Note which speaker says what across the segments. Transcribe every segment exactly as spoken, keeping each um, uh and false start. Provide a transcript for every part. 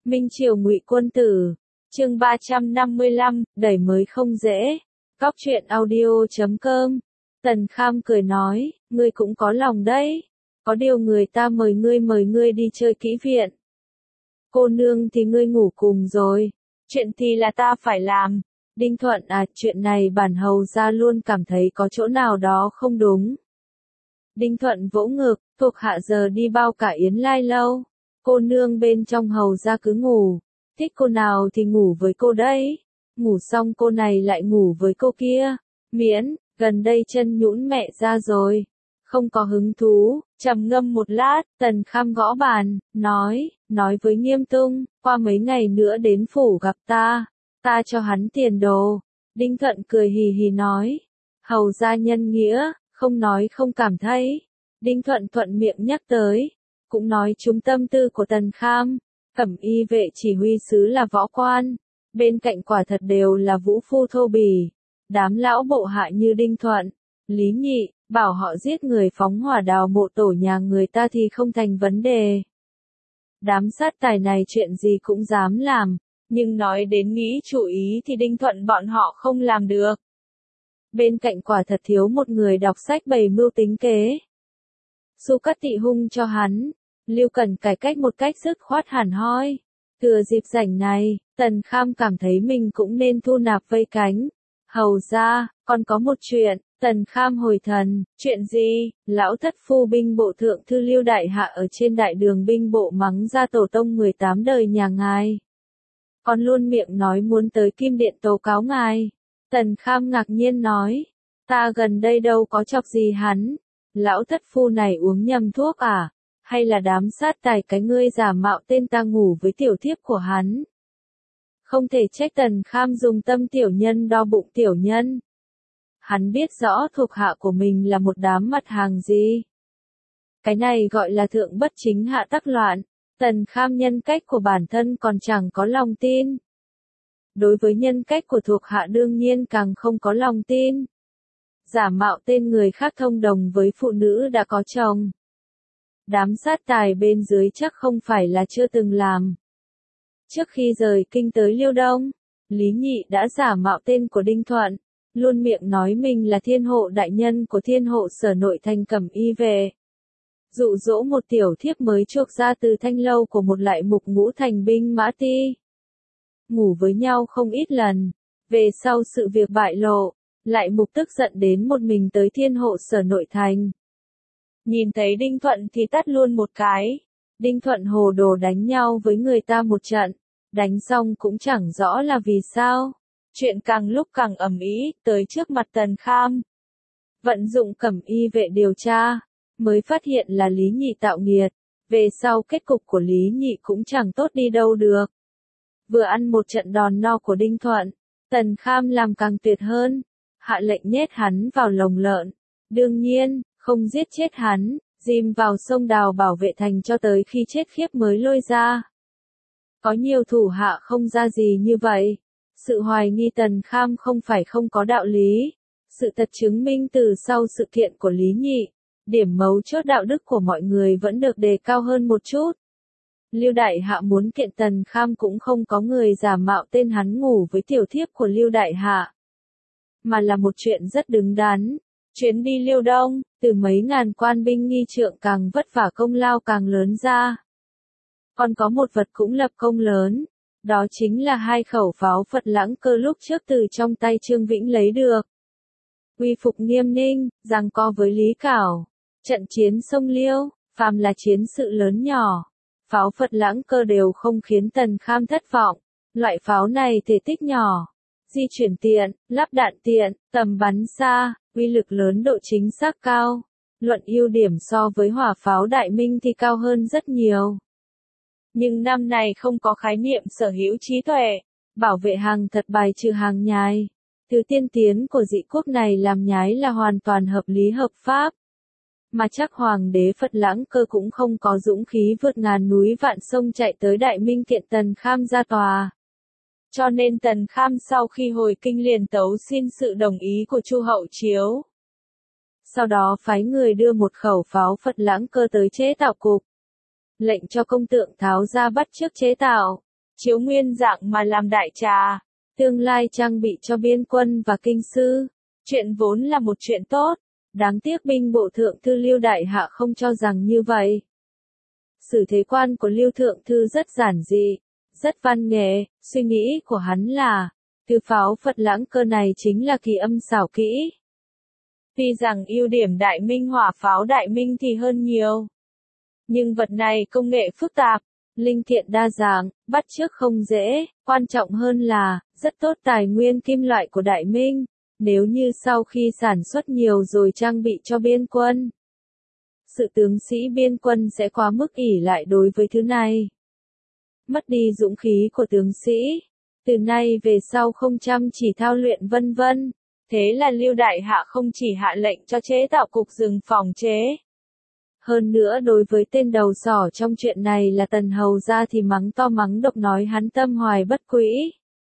Speaker 1: Minh Triều Ngụy Quân Tử, chương ba trăm năm mươi lăm, đẩy mới không dễ. Góc truyện audio chấm com. Tần Kham cười nói, ngươi cũng có lòng đấy. Có điều người ta mời ngươi mời ngươi đi chơi kỹ viện. Cô nương thì ngươi ngủ cùng rồi. Chuyện thì là ta phải làm. Đinh Thuận à, chuyện này bản hầu gia luôn cảm thấy có chỗ nào đó không đúng. Đinh Thuận vỗ ngực, thuộc hạ giờ đi bao cả Yến Lai lâu. Cô nương bên trong hầu gia cứ ngủ. Thích cô nào thì ngủ với cô đấy. Ngủ xong cô này lại ngủ với cô kia. Miễn, gần đây chân nhũn mẹ ra rồi. Không có hứng thú, trầm ngâm một lát, Tần Kham gõ bàn, nói, nói với Nghiêm Tung, qua mấy ngày nữa đến phủ gặp ta, ta cho hắn tiền đồ. Đinh Thuận cười hì hì nói, hầu gia nhân nghĩa, không nói không cảm thấy. Đinh Thuận thuận miệng nhắc tới, cũng nói trúng tâm tư của Tần Kham, cẩm y vệ chỉ huy sứ là võ quan, bên cạnh quả thật đều là vũ phu thô bỉ, đám lão bộ hạ như Đinh Thuận, Lý Nhị, bảo họ giết người phóng hỏa đào mộ tổ nhà người ta thì không thành vấn đề. Đám sát tài này chuyện gì cũng dám làm, nhưng nói đến nghĩ chủ ý thì Đinh Thuận bọn họ không làm được. Bên cạnh quả thật thiếu một người đọc sách bày mưu tính kế. Su Cát Tị hung cho hắn, Lưu Cần cải cách một cách dứt khoát hẳn hoi. Thừa dịp rảnh này, Tần Kham cảm thấy mình cũng nên thu nạp vây cánh. Hầu ra, còn có một chuyện. Tần Kham hồi thần, chuyện gì? Lão thất phu binh bộ thượng thư Lưu Đại Hạ ở trên đại đường binh bộ mắng ra tổ tông mười tám đời nhà ngài. Còn luôn miệng nói muốn tới Kim Điện tố cáo ngài. Tần Kham ngạc nhiên nói, ta gần đây đâu có chọc gì hắn. Lão thất phu này uống nhầm thuốc à? Hay là đám sát tài cái ngươi giả mạo tên ta ngủ với tiểu thiếp của hắn? Không thể trách Tần Kham dùng tâm tiểu nhân đo bụng tiểu nhân. Hắn biết rõ thuộc hạ của mình là một đám mặt hàng gì. Cái này gọi là thượng bất chính hạ tắc loạn. Tần Kham nhân cách của bản thân còn chẳng có lòng tin. Đối với nhân cách của thuộc hạ đương nhiên càng không có lòng tin. Giả mạo tên người khác thông đồng với phụ nữ đã có chồng. Đám sát tài bên dưới chắc không phải là chưa từng làm. Trước khi rời kinh tới Liêu Đông, Lý Nhị đã giả mạo tên của Đinh Thuận. Luôn miệng nói mình là thiên hộ đại nhân của thiên hộ sở nội thành cẩm y vệ. Dụ dỗ một tiểu thiếp mới chuộc ra từ thanh lâu của một lại mục ngũ thành binh mã ti. Ngủ với nhau không ít lần. Về sau sự việc bại lộ, lại mục tức giận đến một mình tới thiên hộ sở nội thành. Nhìn thấy Đinh Thuận thì tát luôn một cái. Đinh Thuận hồ đồ đánh nhau với người ta một trận. Đánh xong cũng chẳng rõ là vì sao. Chuyện càng lúc càng ầm ĩ, tới trước mặt Tần Kham. Vận dụng cẩm y vệ điều tra, mới phát hiện là Lý Nhị tạo nghiệt. Về sau kết cục của Lý Nhị cũng chẳng tốt đi đâu được. Vừa ăn một trận đòn no của Đinh Thuận, Tần Kham làm càng tuyệt hơn. Hạ lệnh nhét hắn vào lồng lợn. Đương nhiên, không giết chết hắn, dìm vào sông đào bảo vệ thành cho tới khi chết khiếp mới lôi ra. Có nhiều thủ hạ không ra gì như vậy. Sự hoài nghi Tần Kham không phải không có đạo lý. Sự thật chứng minh từ sau sự kiện của Lý Nhị, điểm mấu chốt đạo đức của mọi người vẫn được đề cao hơn một chút. Lưu Đại Hạ muốn kiện Tần Kham cũng không có người giả mạo tên hắn ngủ với tiểu thiếp của Lưu Đại Hạ. Mà là một chuyện rất đứng đắn. Chuyến đi Liêu Đông, từ mấy ngàn quan binh nghi trượng càng vất vả công lao càng lớn ra. Còn có một vật cũng lập công lớn. Đó chính là hai khẩu pháo Phật Lãng Cơ lúc trước từ trong tay Trương Vĩnh lấy được. Quy phục Nghiêm Ninh, giằng co với Lý Cảo. Trận chiến sông Liêu, phàm là chiến sự lớn nhỏ. Pháo Phật Lãng Cơ đều không khiến Tần Kham thất vọng. Loại pháo này thể tích nhỏ, di chuyển tiện, lắp đạn tiện, tầm bắn xa, uy lực lớn độ chính xác cao. Luận ưu điểm so với hỏa pháo Đại Minh thì cao hơn rất nhiều. Nhưng năm này không có khái niệm sở hữu trí tuệ, bảo vệ hàng thật bài trừ hàng nhái. Thứ tiên tiến của dị quốc này làm nhái là hoàn toàn hợp lý hợp pháp. Mà chắc Hoàng đế Phật Lãng Cơ cũng không có dũng khí vượt ngàn núi vạn sông chạy tới Đại Minh kiện Tần Kham ra tòa. Cho nên Tần Kham sau khi hồi kinh liền tấu xin sự đồng ý của Chu Hậu Chiếu. Sau đó phái người đưa một khẩu pháo Phật Lãng Cơ tới chế tạo cục. Lệnh cho công tượng tháo ra bắt chước chế tạo. chiếu nguyên dạng mà làm đại trà, tương lai trang bị cho biên quân và kinh sư. Chuyện vốn là một chuyện tốt, đáng tiếc binh bộ thượng thư Lưu Đại Hạ không cho rằng như vậy. Xử thế quan của Lưu Thượng Thư rất giản dị, rất văn nghệ, suy nghĩ của hắn là, thứ pháo Phật Lãng Cơ này chính là kỳ âm xảo kỹ. Tuy rằng ưu điểm Đại Minh hỏa pháo Đại Minh thì hơn nhiều. Nhưng vật này công nghệ phức tạp, linh kiện đa dạng, bắt chước không dễ, quan trọng hơn là, rất tốt tài nguyên kim loại của Đại Minh, nếu như sau khi sản xuất nhiều rồi trang bị cho biên quân. Sự tướng sĩ biên quân sẽ quá mức ỷ lại đối với thứ này. Mất đi dũng khí của tướng sĩ, từ nay về sau không chăm chỉ thao luyện vân vân. Thế là Lưu Đại Hạ không chỉ hạ lệnh cho chế tạo cục rừng phòng chế. Hơn nữa đối với tên đầu sỏ trong chuyện này là Tần Hầu ra thì mắng to mắng độc nói hắn tâm hoài bất quỹ.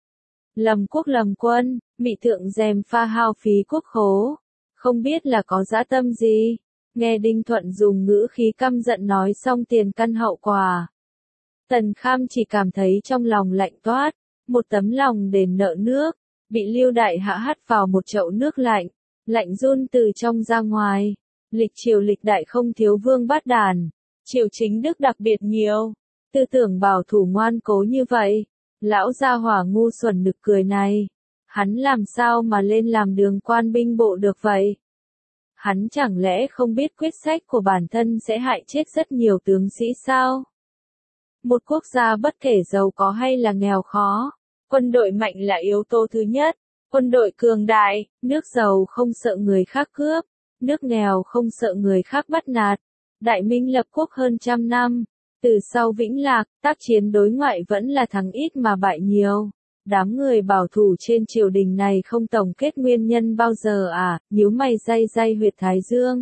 Speaker 1: Lầm quốc lầm quân, mị thượng dèm pha hao phí quốc khố. Không biết là có dã tâm gì. Nghe Đinh Thuận dùng ngữ khí căm giận nói xong tiền căn hậu quả. Tần Kham chỉ cảm thấy trong lòng lạnh toát, một tấm lòng đền nợ nước, bị Lưu Đại Hạ hắt vào một chậu nước lạnh, lạnh run từ trong ra ngoài. Lịch triều lịch đại không thiếu vương bát đàn, triều chính đức đặc biệt nhiều, tư tưởng bảo thủ ngoan cố như vậy, lão gia hỏa ngu xuẩn nực cười này, hắn làm sao mà lên làm đường quan binh bộ được vậy? Hắn chẳng lẽ không biết quyết sách của bản thân sẽ hại chết rất nhiều tướng sĩ sao? Một quốc gia bất kể giàu có hay là nghèo khó, quân đội mạnh là yếu tố thứ nhất, quân đội cường đại, nước giàu không sợ người khác cướp, nước nghèo không sợ người khác bắt nạt. Đại Minh lập quốc hơn trăm năm, từ sau Vĩnh Lạc, tác chiến đối ngoại vẫn là thắng ít mà bại nhiều. Đám người bảo thủ trên triều đình này không tổng kết nguyên nhân bao giờ à, nhíu mày day day huyệt thái dương.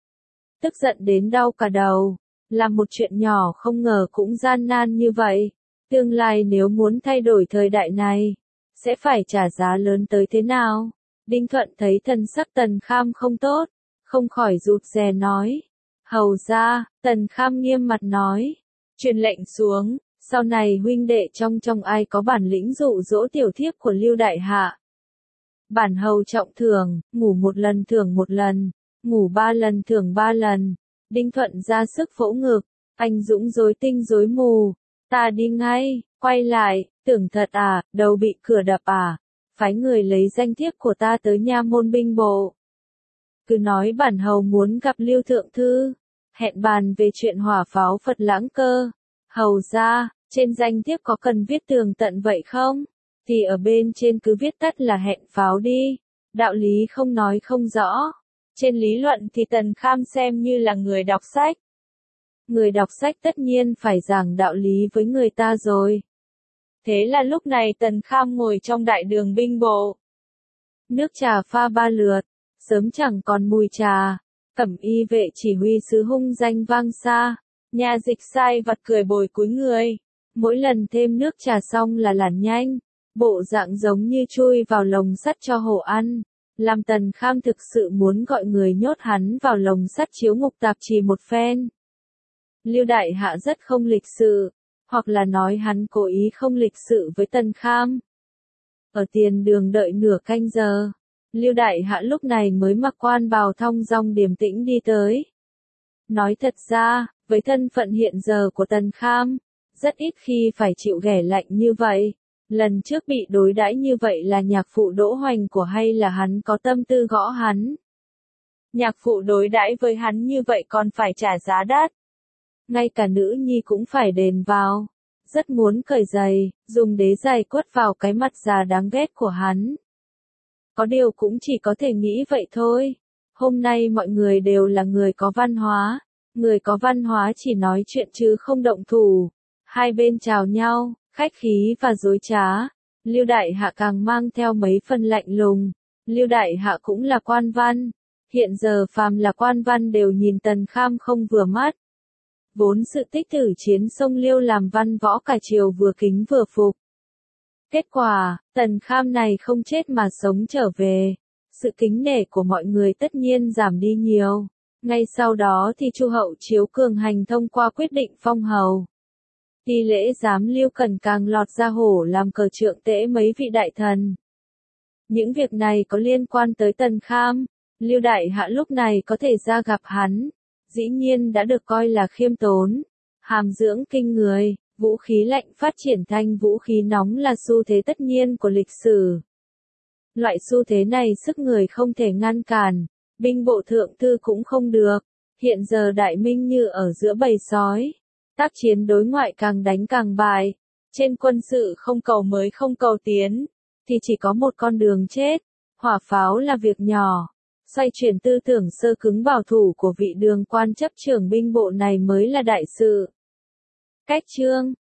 Speaker 1: Tức giận đến đau cả đầu, làm một chuyện nhỏ không ngờ cũng gian nan như vậy. Tương lai nếu muốn thay đổi thời đại này, sẽ phải trả giá lớn tới thế nào? Đinh Thuận thấy thần sắc Tần Kham không tốt, không khỏi rụt rè nói. Hầu ra, Tần Kham nghiêm mặt nói, truyền lệnh xuống. Sau này huynh đệ trong trong ai có bản lĩnh dụ dỗ tiểu thiếp của Lưu Đại Hạ. Bản hầu trọng thưởng, ngủ một lần thưởng một lần, ngủ ba lần thưởng ba lần. Đinh Thuận ra sức vỗ ngực, anh dũng rối tinh rối mù. Ta đi ngay, quay lại, tưởng thật à, đầu bị cửa đập à, phái người lấy danh thiếp của ta tới nha môn binh bộ. Cứ nói bản hầu muốn gặp Lưu Thượng Thư, hẹn bàn về chuyện hỏa pháo Phật Lãng Cơ. Hầu ra, trên danh thiếp có cần viết tường tận vậy không? Thì ở bên trên cứ viết tắt là hẹn pháo đi. Đạo lý không nói không rõ. Trên lý luận thì Tần Kham xem như là người đọc sách. Người đọc sách tất nhiên phải giảng đạo lý với người ta rồi. Thế là lúc này Tần Kham ngồi trong đại đường binh bộ. Nước trà pha ba lượt, sớm chẳng còn mùi trà. Cẩm y vệ chỉ huy sứ hung danh vang xa. Nhà dịch sai vặt cười bồi cúi người. Mỗi lần thêm nước trà xong là lản nhanh. Bộ dạng giống như chui vào lồng sắt cho hổ ăn. Làm Tần Kham thực sự muốn gọi người nhốt hắn vào lồng sắt chiếu ngục tạp trì một phen. Lưu Đại Hạ rất không lịch sự. Hoặc là nói hắn cố ý không lịch sự với Tần Kham. Ở tiền đường đợi nửa canh giờ. Lưu Đại Hạ lúc này mới mặc quan bào thong dong điềm tĩnh đi tới. Nói thật ra, với thân phận hiện giờ của Tần Kham, rất ít khi phải chịu ghẻ lạnh như vậy. Lần trước bị đối đãi như vậy là nhạc phụ Đỗ Hoành của hay là hắn có tâm tư gõ hắn? Nhạc phụ đối đãi với hắn như vậy còn phải trả giá đắt. Ngay cả nữ nhi cũng phải đền vào. Rất muốn cởi giày, dùng đế giày quất vào cái mặt già đáng ghét của hắn. Có điều cũng chỉ có thể nghĩ vậy thôi. Hôm nay mọi người đều là người có văn hóa. Người có văn hóa chỉ nói chuyện chứ không động thủ. Hai bên chào nhau, khách khí và dối trá. Lưu Đại Hạ càng mang theo mấy phần lạnh lùng. Lưu Đại Hạ cũng là quan văn. Hiện giờ phàm là quan văn đều nhìn Tần Kham không vừa mắt. Vốn sự tích thử chiến sông Liêu làm văn võ cả triều vừa kính vừa phục. Kết quả, Tần Kham này không chết mà sống trở về. Sự kính nể của mọi người tất nhiên giảm đi nhiều. Ngay sau đó thì Chu Hậu Chiếu cường hành thông qua quyết định phong hầu. Ti lễ giám Lưu Cần càng lọt ra hổ làm cờ trượng tễ mấy vị đại thần. Những việc này có liên quan tới Tần Kham, Lưu Đại Hạ lúc này có thể ra gặp hắn, dĩ nhiên đã được coi là khiêm tốn, hàm dưỡng kinh người, vũ khí lạnh phát triển thành vũ khí nóng là xu thế tất nhiên của lịch sử. Loại xu thế này sức người không thể ngăn cản, binh bộ thượng thư cũng không được, hiện giờ Đại Minh như ở giữa bầy sói, tác chiến đối ngoại càng đánh càng bại, trên quân sự không cầu mới không cầu tiến, thì chỉ có một con đường chết, hỏa pháo là việc nhỏ, xoay chuyển tư tưởng sơ cứng bảo thủ của vị Đường quan chấp trưởng binh bộ này mới là đại sự. Cách chương